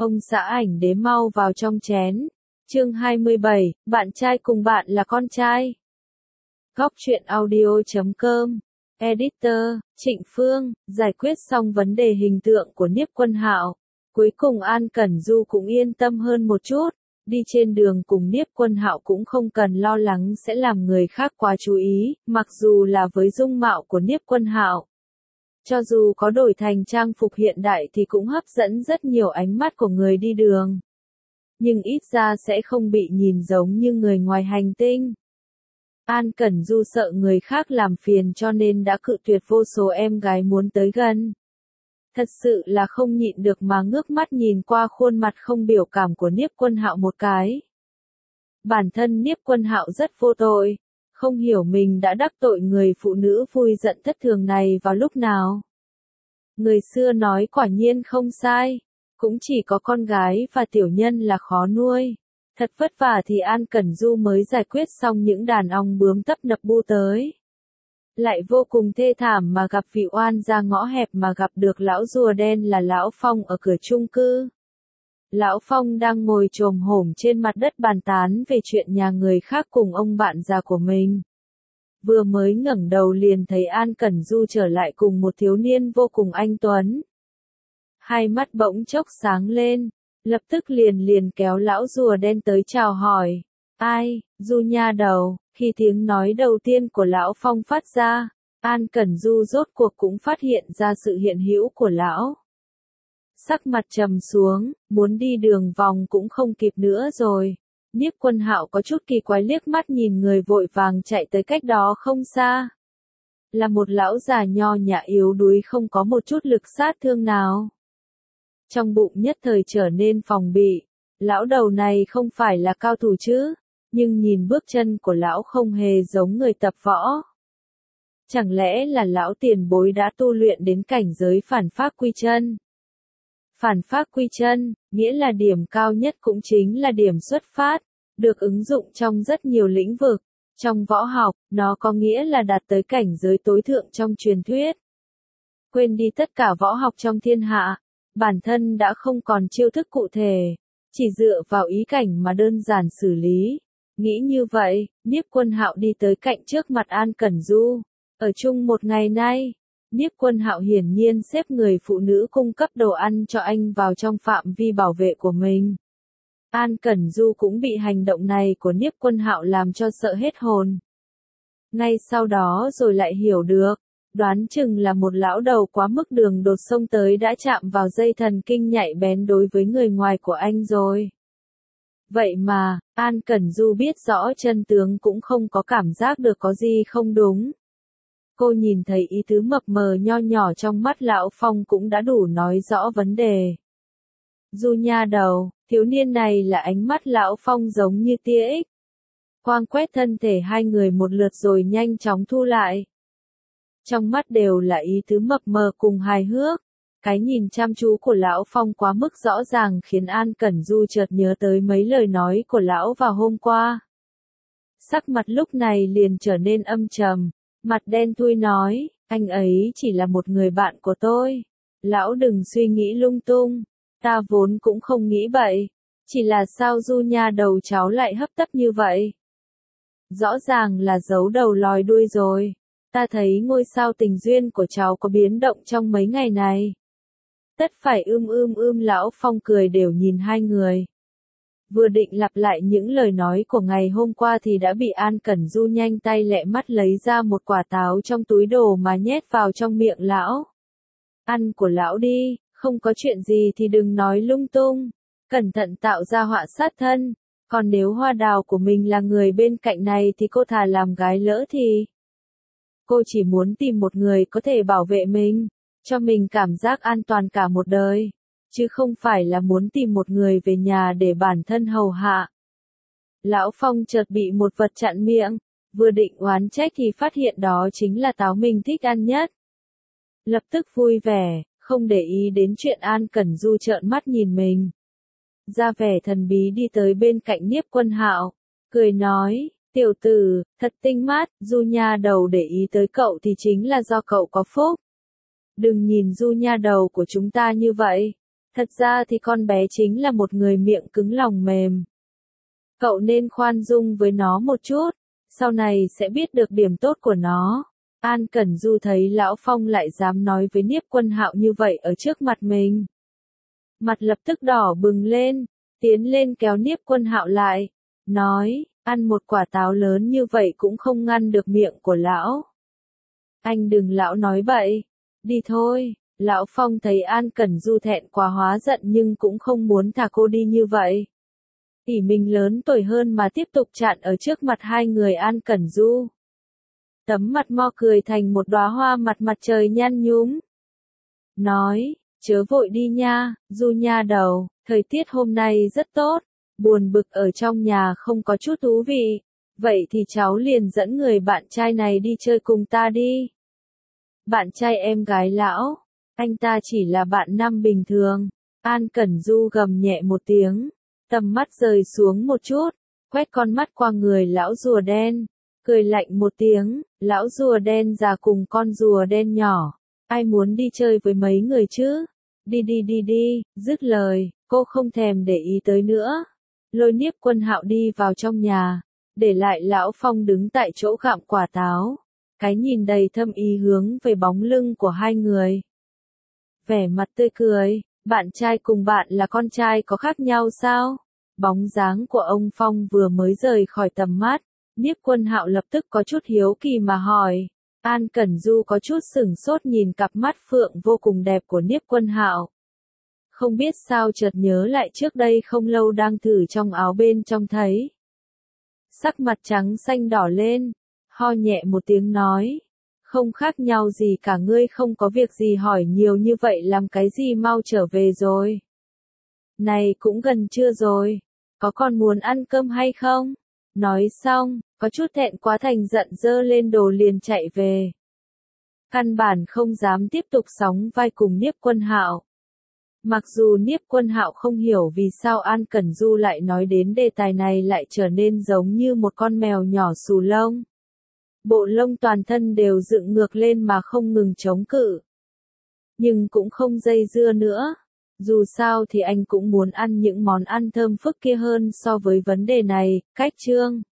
Ông xã ảnh đế mau vào trong chén. Chương 27, bạn trai cùng bạn là con trai. Góc truyện audio.com. Editor, Trịnh Phương, giải quyết xong vấn đề hình tượng của Niếp Quân Hạo. Cuối cùng An Cẩn Du cũng yên tâm hơn một chút, đi trên đường cùng Niếp Quân Hạo cũng không cần lo lắng sẽ làm người khác quá chú ý, mặc dù là với dung mạo của Niếp Quân Hạo. Cho dù có đổi thành trang phục hiện đại thì cũng hấp dẫn rất nhiều ánh mắt của người đi đường. Nhưng ít ra sẽ không bị nhìn giống như người ngoài hành tinh. An Cẩn Du sợ người khác làm phiền cho nên đã cự tuyệt vô số em gái muốn tới gần. Thật sự là không nhịn được mà ngước mắt nhìn qua khuôn mặt không biểu cảm của Niếp Quân Hạo một cái. Bản thân Niếp Quân Hạo rất vô tội, không hiểu mình đã đắc tội người phụ nữ vui giận thất thường này vào lúc nào. Người xưa nói quả nhiên không sai, cũng chỉ có con gái và tiểu nhân là khó nuôi. Thật vất vả thì An Cẩn Du mới giải quyết xong những đàn ong bướm tấp nập bu tới. Lại vô cùng thê thảm mà gặp vị oan ra ngõ hẹp mà gặp được lão rùa đen là Lão Phong ở cửa chung cư. Lão Phong đang ngồi chồm hổm trên mặt đất bàn tán về chuyện nhà người khác cùng ông bạn già của mình. Vừa mới ngẩng đầu liền thấy An Cẩn Du trở lại cùng một thiếu niên vô cùng anh tuấn. Hai mắt bỗng chốc sáng lên, lập tức liền kéo lão rùa đen tới chào hỏi. Ai, Du nha đầu. Khi tiếng nói đầu tiên của Lão Phong phát ra, An Cẩn Du rốt cuộc cũng phát hiện ra sự hiện hữu của lão. Sắc mặt trầm xuống, muốn đi đường vòng cũng không kịp nữa rồi. Niếp Quân Hạo có chút kỳ quái liếc mắt nhìn người vội vàng chạy tới cách đó không xa. Là một lão già nho nhã yếu đuối không có một chút lực sát thương nào. Trong bụng nhất thời trở nên phòng bị, lão đầu này không phải là cao thủ chứ, nhưng nhìn bước chân của lão không hề giống người tập võ. Chẳng lẽ là lão tiền bối đã tu luyện đến cảnh giới phản pháp quy chân? Phản pháp quy chân, nghĩa là điểm cao nhất cũng chính là điểm xuất phát, được ứng dụng trong rất nhiều lĩnh vực. Trong võ học, nó có nghĩa là đạt tới cảnh giới tối thượng trong truyền thuyết. Quên đi tất cả võ học trong thiên hạ, bản thân đã không còn chiêu thức cụ thể, chỉ dựa vào ý cảnh mà đơn giản xử lý. Nghĩ như vậy, Niếp Quân Hạo đi tới cạnh trước mặt An Cẩn Du. Ở chung một ngày nay, Niếp Quân Hạo hiển nhiên xếp người phụ nữ cung cấp đồ ăn cho anh vào trong phạm vi bảo vệ của mình. An Cẩn Du cũng bị hành động này của Niếp Quân Hạo làm cho sợ hết hồn. Ngay sau đó rồi lại hiểu được, đoán chừng là một lão đầu quá mức đường đột xông tới đã chạm vào dây thần kinh nhạy bén đối với người ngoài của anh rồi. Vậy mà, An Cẩn Du biết rõ chân tướng cũng không có cảm giác được có gì không đúng. Cô nhìn thấy ý tứ mập mờ nho nhỏ trong mắt Lão Phong cũng đã đủ nói rõ vấn đề. Du nha đầu, thiếu niên này là ánh mắt Lão Phong giống như tia X. Quang quét thân thể hai người một lượt rồi nhanh chóng thu lại. Trong mắt đều là ý tứ mập mờ cùng hài hước. Cái nhìn chăm chú của Lão Phong quá mức rõ ràng khiến An Cẩn Du chợt nhớ tới mấy lời nói của Lão vào hôm qua. Sắc mặt lúc này liền trở nên âm trầm, mặt đen thui nói, anh ấy chỉ là một người bạn của tôi. Lão đừng suy nghĩ lung tung, ta vốn cũng không nghĩ vậy, chỉ là sao Du nha đầu cháu lại hấp tấp như vậy. Rõ ràng là giấu đầu lòi đuôi rồi, ta thấy ngôi sao tình duyên của cháu có biến động trong mấy ngày này. Tất phải Lão Phong cười đều nhìn hai người. Vừa định lặp lại những lời nói của ngày hôm qua thì đã bị An Cẩn Du nhanh tay lẹ mắt lấy ra một quả táo trong túi đồ mà nhét vào trong miệng lão. Ăn của lão đi, không có chuyện gì thì đừng nói lung tung, cẩn thận tạo ra họa sát thân, còn nếu hoa đào của mình là người bên cạnh này thì cô thà làm gái lỡ thì. Cô chỉ muốn tìm một người có thể bảo vệ mình, cho mình cảm giác an toàn cả một đời, chứ không phải là muốn tìm một người về nhà để bản thân hầu hạ. Lão Phong chợt bị một vật chặn miệng, vừa định oán trách thì phát hiện đó chính là táo mình thích ăn nhất. Lập tức vui vẻ, không để ý đến chuyện An Cẩn Du trợn mắt nhìn mình. Ra vẻ thần bí đi tới bên cạnh Niếp Quân Hạo, cười nói, tiểu tử, thật tinh mắt, Du nha đầu để ý tới cậu thì chính là do cậu có phúc. Đừng nhìn Du nha đầu của chúng ta như vậy, Thật ra thì con bé chính là một người miệng cứng lòng mềm. Cậu nên khoan dung với nó một chút, sau này sẽ biết được điểm tốt của nó. An Cẩn Du thấy Lão Phong lại dám nói với Niếp Quân Hạo như vậy ở trước mặt mình. Mặt lập tức đỏ bừng lên, tiến lên kéo Niếp Quân Hạo lại, nói, ăn một quả táo lớn như vậy cũng không ngăn được miệng của lão. Anh đừng lão nói bậy, đi thôi. Lão Phong thấy An Cẩn Du thẹn quá hóa giận nhưng cũng không muốn thả cô đi như vậy. Tỷ mình lớn tuổi hơn mà tiếp tục chặn ở trước mặt hai người An Cẩn Du. Tấm mặt mo cười thành một đóa hoa mặt trời nhăn nhúm. Nói, chớ vội đi nha, Du nha đầu, thời tiết hôm nay rất tốt, buồn bực ở trong nhà không có chút thú vị. Vậy thì cháu liền dẫn người bạn trai này đi chơi cùng ta đi. Bạn trai em gái lão, anh ta chỉ là bạn nam bình thường. An Cẩn Du gầm nhẹ một tiếng, tầm mắt rời xuống một chút, quét con mắt qua người lão rùa đen, cười lạnh một tiếng, lão rùa đen già cùng con rùa đen nhỏ, ai muốn đi chơi với mấy người chứ? Đi đi đi đi, dứt lời, cô không thèm để ý tới nữa. Lôi Niếp Quân Hạo đi vào trong nhà, để lại Lão Phong đứng tại chỗ gặm quả táo, cái nhìn đầy thâm ý hướng về bóng lưng của hai người. Vẻ mặt tươi cười, bạn trai cùng bạn là con trai có khác nhau sao? Bóng dáng của ông Phong vừa mới rời khỏi tầm mắt, Niếp Quân Hạo lập tức có chút hiếu kỳ mà hỏi. An Cẩn Du có chút sửng sốt nhìn cặp mắt phượng vô cùng đẹp của Niếp Quân Hạo. Không biết sao chợt nhớ lại trước đây không lâu đang thử trong áo bên trong thấy. Sắc mặt trắng xanh đỏ lên, ho nhẹ một tiếng nói. Không khác nhau gì cả, ngươi không có việc gì hỏi nhiều như vậy làm cái gì, mau trở về rồi. Này cũng gần trưa rồi, có còn muốn ăn cơm hay không? Nói xong, có chút thẹn quá thành giận giơ lên đồ liền chạy về. Căn bản không dám tiếp tục sóng vai cùng Niếp Quân Hạo. Mặc dù Niếp Quân Hạo không hiểu vì sao An Cẩn Du lại nói đến đề tài này lại trở nên giống như một con mèo nhỏ xù lông. Bộ lông toàn thân đều dựng ngược lên mà không ngừng chống cự. Nhưng cũng không dây dưa nữa. Dù sao thì anh cũng muốn ăn những món ăn thơm phức kia hơn so với vấn đề này. Cách chương